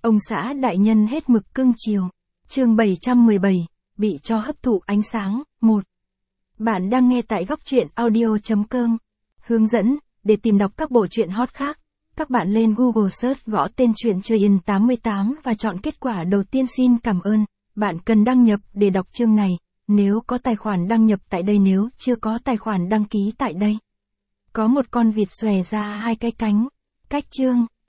Ông xã đại nhân hết mực cưng chiều. Chương 717, bị cho hấp thụ ánh sáng, 1. Bạn đang nghe tại góc truyện audio.com. Hướng dẫn, để tìm đọc các bộ truyện hot khác, các bạn lên Google Search gõ tên truyện Chơi In 88 và chọn kết quả đầu tiên. Xin cảm ơn. Bạn cần đăng nhập để đọc chương này, nếu có tài khoản đăng nhập tại đây, nếu chưa có tài khoản đăng ký tại đây. Có một con vịt xòe ra hai cái cánh. Cách chương.